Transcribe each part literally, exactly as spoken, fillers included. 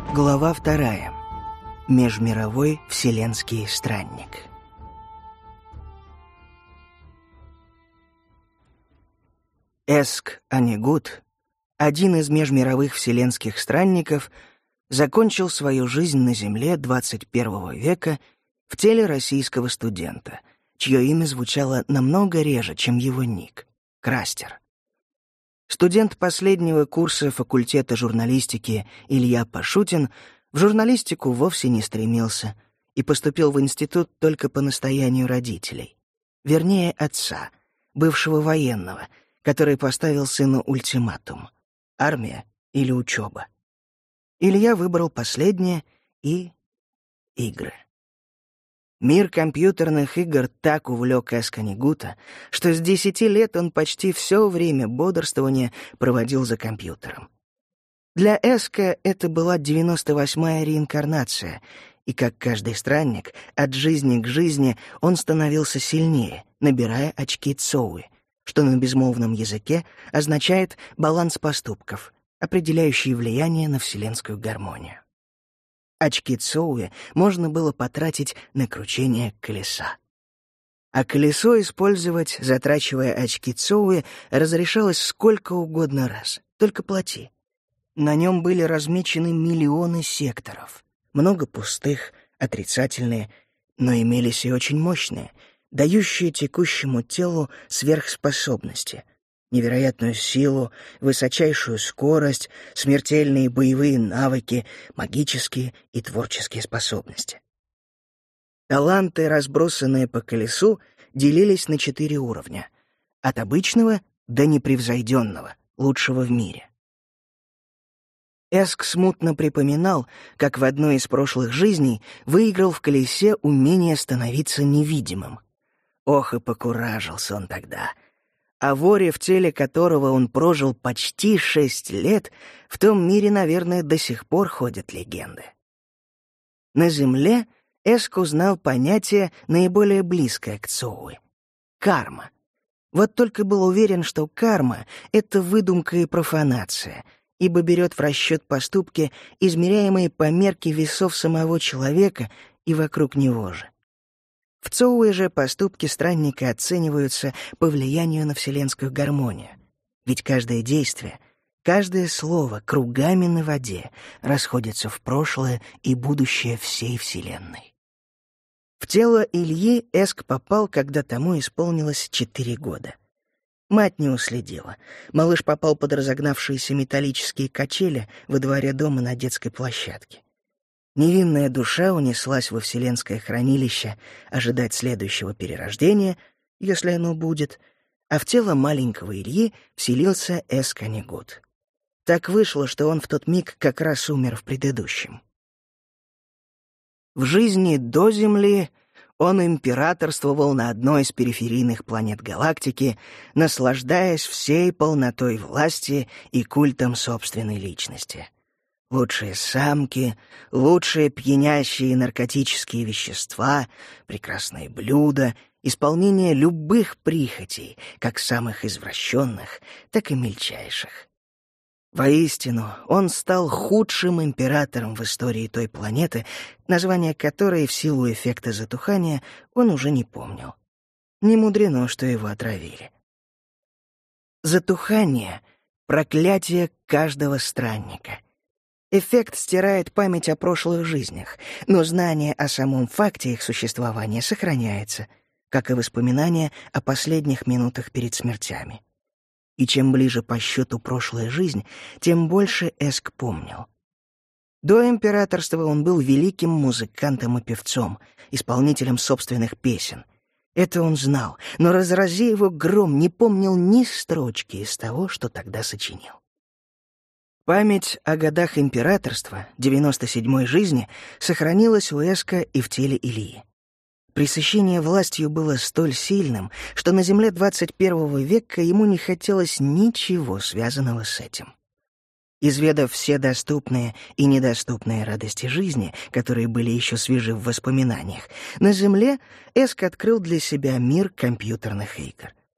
Глава вторая. Межмировой вселенский странник. Эск Анигут, один из межмировых вселенских странников, закончил свою жизнь на Земле двадцать первого века в теле российского студента, чье имя звучало намного реже, чем его ник — Крастер. Студент последнего курса факультета журналистики Илья Пашутин в журналистику вовсе не стремился и поступил в институт только по настоянию родителей. Вернее, отца, бывшего военного, который поставил сыну ультиматум — армия или учеба. Илья выбрал последнее и игры. Мир компьютерных игр так увлек Эска Анигута, что с десяти лет он почти все время бодрствования проводил за компьютером. Для Эска это была девяносто восьмая реинкарнация, и, как каждый странник, от жизни к жизни он становился сильнее, набирая очки Цоуи, что на безмолвном языке означает «баланс поступков», определяющий влияние на вселенскую гармонию. Очки Цоуи можно было потратить на кручение колеса. А колесо использовать, затрачивая очки Цоуи, разрешалось сколько угодно раз, только плати. На нем были размечены миллионы секторов, много пустых, отрицательные, но имелись и очень мощные, дающие текущему телу сверхспособности, невероятную силу, высочайшую скорость, смертельные боевые навыки, магические и творческие способности. Таланты, разбросанные по колесу, делились на четыре уровня — от обычного до непревзойденного, лучшего в мире. Эск смутно припоминал, как в одной из прошлых жизней выиграл в колесе умение становиться невидимым. Ох, и покуражился он тогда. О воре, в теле которого он прожил почти шесть лет, в том мире, наверное, до сих пор ходят легенды. На Земле Эск узнал понятие, наиболее близкое к Цоуи — карма. Вот только был уверен, что карма — это выдумка и профанация, ибо берет в расчет поступки, измеряемые по мерке весов самого человека и вокруг него же. В Цоуи же поступки странника оцениваются по влиянию на вселенскую гармонию. Ведь каждое действие, каждое слово кругами на воде расходится в прошлое и будущее всей Вселенной. В тело Ильи Эск попал, когда тому исполнилось четыре года. Мать не уследила. Малыш попал под разогнавшиеся металлические качели во дворе дома на детской площадке. Невинная душа унеслась во вселенское хранилище ожидать следующего перерождения, если оно будет, а в тело маленького Ильи вселился Эск Анигут. Так вышло, что он в тот миг как раз умер в предыдущем. В жизни до Земли он императорствовал на одной из периферийных планет галактики, наслаждаясь всей полнотой власти и культом собственной личности. Лучшие самки, лучшие пьянящие наркотические вещества, прекрасные блюда, исполнение любых прихотей, как самых извращенных, так и мельчайших. Воистину, он стал худшим императором в истории той планеты, название которой в силу эффекта затухания он уже не помнил. Не мудрено, что его отравили. Затухание — проклятие каждого странника. Эффект стирает память о прошлых жизнях, но знание о самом факте их существования сохраняется, как и воспоминания о последних минутах перед смертями. И чем ближе по счету прошлая жизнь, тем больше Эск помнил. До императорства он был великим музыкантом и певцом, исполнителем собственных песен. Это он знал, но, разрази его гром, не помнил ни строчки из того, что тогда сочинил. Память о годах императорства, девяносто седьмой жизни, сохранилась у Эска и в теле Ильи. Пресыщение властью было столь сильным, что на Земле двадцать первого века ему не хотелось ничего, связанного с этим. Изведав все доступные и недоступные радости жизни, которые были еще свежи в воспоминаниях, на Земле Эск открыл для себя мир компьютерных игр.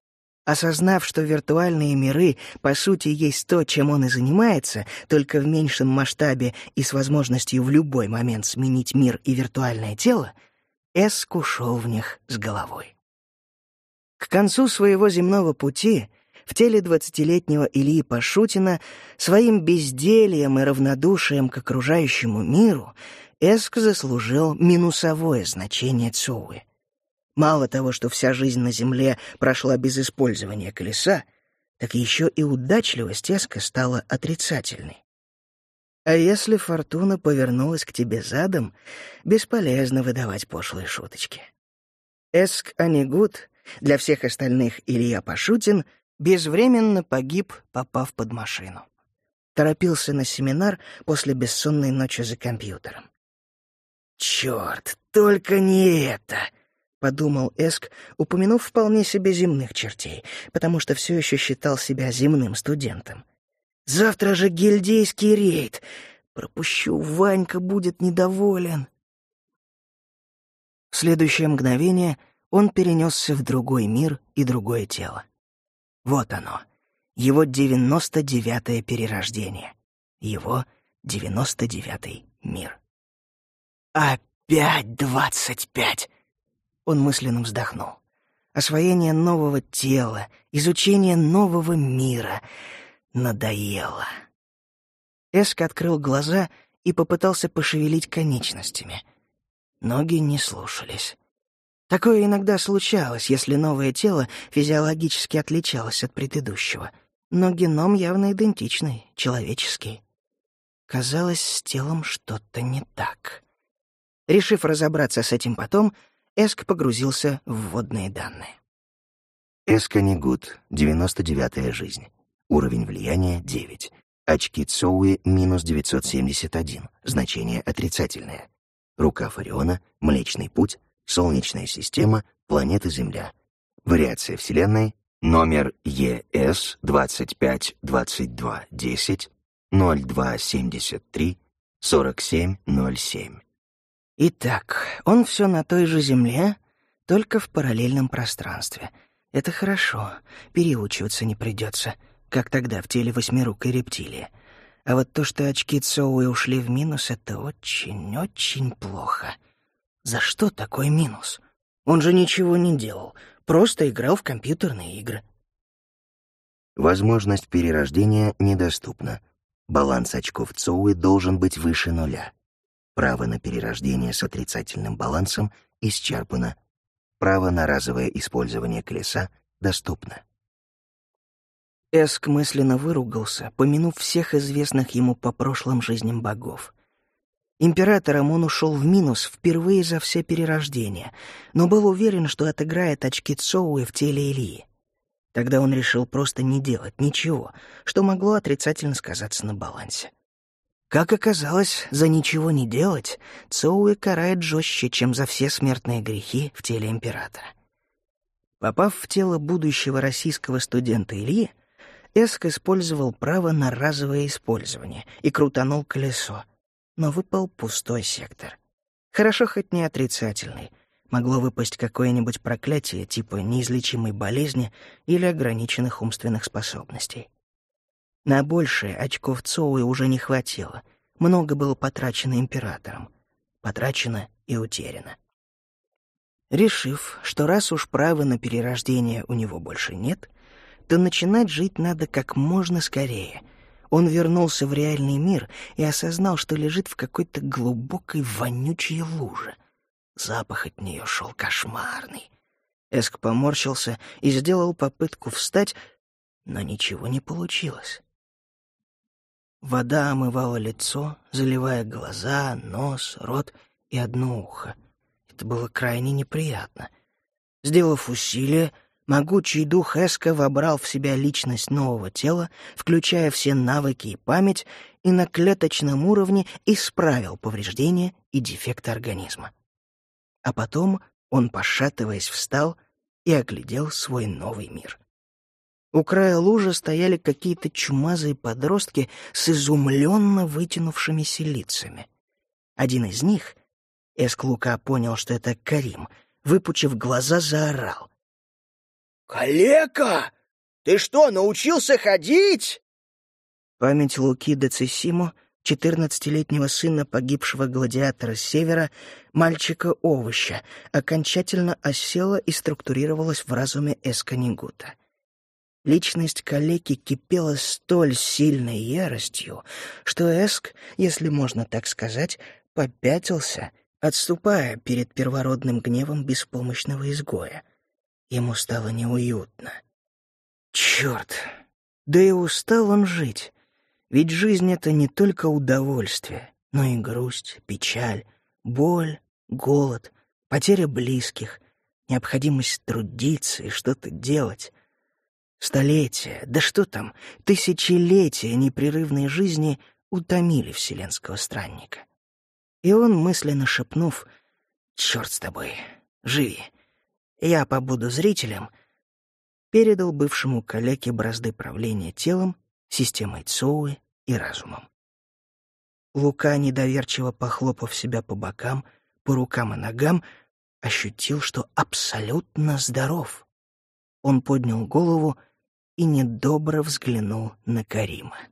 Осознав, что виртуальные миры, по сути, есть то, чем он и занимается, только в меньшем масштабе и с возможностью в любой момент сменить мир и виртуальное тело, Эск ушел в них с головой. К концу своего земного пути в теле двадцатилетнего Ильи Пашутина своим бездельем и равнодушием к окружающему миру Эск заслужил минусовое значение Цоуи. Мало того, что вся жизнь на Земле прошла без использования колеса, так еще и удачливость Эска стала отрицательной. А если фортуна повернулась к тебе задом, бесполезно выдавать пошлые шуточки. Эск Анигут, для всех остальных Илья Пашутин, безвременно погиб, попав под машину. Торопился на семинар после бессонной ночи за компьютером. «Черт, только не это!» — подумал Эск, упомянув вполне себе земных чертей, потому что все еще считал себя земным студентом. «Завтра же гильдейский рейд. Пропущу, Ванька будет недоволен». В следующее мгновение он перенесся в другой мир и другое тело. Вот оно, его девяносто девятое перерождение, его девяносто девятый мир. «Опять двадцать пять!» Он мысленно вздохнул. Освоение нового тела, изучение нового мира надоело. Эск открыл глаза и попытался пошевелить конечностями. Ноги не слушались. Такое иногда случалось, если новое тело физиологически отличалось от предыдущего, но геном явно идентичный, человеческий. Казалось, с телом что-то не так. Решив разобраться с этим потом, Эск погрузился в вводные данные. Эск Анигут, девяносто девятая жизнь. Уровень влияния — девять. Очки Цоуи — минус девятьсот семьдесят один. Значение отрицательное. Рука Фариона, Млечный Путь, Солнечная система, планета Земля. Вариация Вселенной, номер Е С двадцать пять двадцать два десять ноль два семьдесят три сорок семь ноль семь. Итак, он все на той же Земле, только в параллельном пространстве. Это хорошо, переучиваться не придется, как тогда в теле восьмирукой рептилии. А вот то, что очки Цоуи ушли в минус, это очень-очень плохо. За что такой минус? Он же ничего не делал, просто играл в компьютерные игры. Возможность перерождения недоступна. Баланс очков Цоуи должен быть выше нуля. Право на перерождение с отрицательным балансом исчерпано. Право на разовое использование колеса доступно. Эск мысленно выругался, помянув всех известных ему по прошлым жизням богов. Императором он ушел в минус впервые за все перерождения, но был уверен, что отыграет очки Цоуи в теле Ильи. Тогда он решил просто не делать ничего, что могло отрицательно сказаться на балансе. Как оказалось, за ничего не делать Цоуи карает жестче, чем за все смертные грехи в теле императора. Попав в тело будущего российского студента Ильи, Эск использовал право на разовое использование и крутанул колесо, но выпал пустой сектор. Хорошо хоть не отрицательный. Могло выпасть какое-нибудь проклятие типа неизлечимой болезни или ограниченных умственных способностей. На большее очков Цоуи уже не хватило. Много было потрачено императором. Потрачено и утеряно. Решив, что раз уж права на перерождение у него больше нет, то начинать жить надо как можно скорее. Он вернулся в реальный мир и осознал, что лежит в какой-то глубокой вонючей луже. Запах от нее шел кошмарный. Эск поморщился и сделал попытку встать, но ничего не получилось. Вода омывала лицо, заливая глаза, нос, рот и одно ухо. Это было крайне неприятно. Сделав усилие, могучий дух Эска вобрал в себя личность нового тела, включая все навыки и память, и на клеточном уровне исправил повреждения и дефекты организма. А потом он, пошатываясь, встал и оглядел свой новый мир. У края лужи стояли какие-то чумазые подростки с изумленно вытянувшимися лицами. Один из них, Эск Лука понял, что это Карим, выпучив глаза, заорал. «Калека! Ты что, научился ходить?» Память Луки де Цисимо, четырнадцатилетнего сына погибшего гладиатора с севера, мальчика-овоща, окончательно осела и структурировалась в разуме Эсканигута. Личность калеки кипела столь сильной яростью, что Эск, если можно так сказать, попятился, отступая перед первородным гневом беспомощного изгоя. Ему стало неуютно. Черт! Да и устал он жить. Ведь жизнь — это не только удовольствие, но и грусть, печаль, боль, голод, потеря близких, необходимость трудиться и что-то делать. Столетия, да что там, тысячелетия непрерывной жизни утомили вселенского странника. И он, мысленно шепнув: «Черт с тобой, живи, я побуду зрителем», передал бывшему калеке бразды правления телом, системой Цоуи и разумом. Лука, недоверчиво похлопав себя по бокам, по рукам и ногам, ощутил, что абсолютно здоров. Он поднял голову и недобро взглянул на Карима.